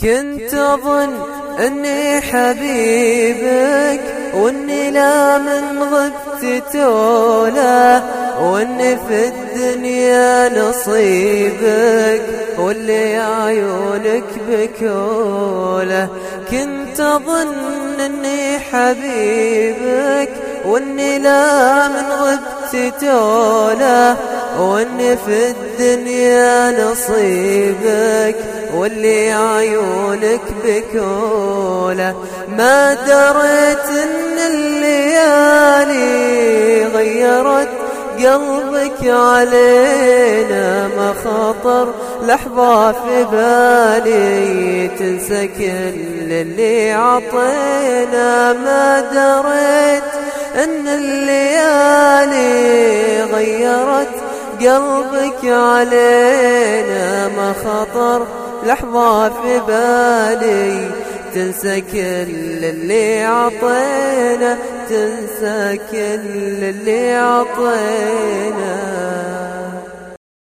كنت أظن أني حبيبك، وأني لا من غبت توله، وأني في الدنيا نصيبك، واللي عيونك بكوله. كنت أظن أني حبيبك، وأني لا من غبت توله، وأني في الدنيا نصيبك، واللي عيونك بكوله. ما دريت ان الليالي غيرت قلبك علينا، ما خطر لحظة في بالي تنسى كل اللي عطينا. ما دريت ان الليالي غيرت قلبك علينا، ما خطر لحظة في بالي تنسى كل اللي عطينا، تنسى كل اللي عطينا.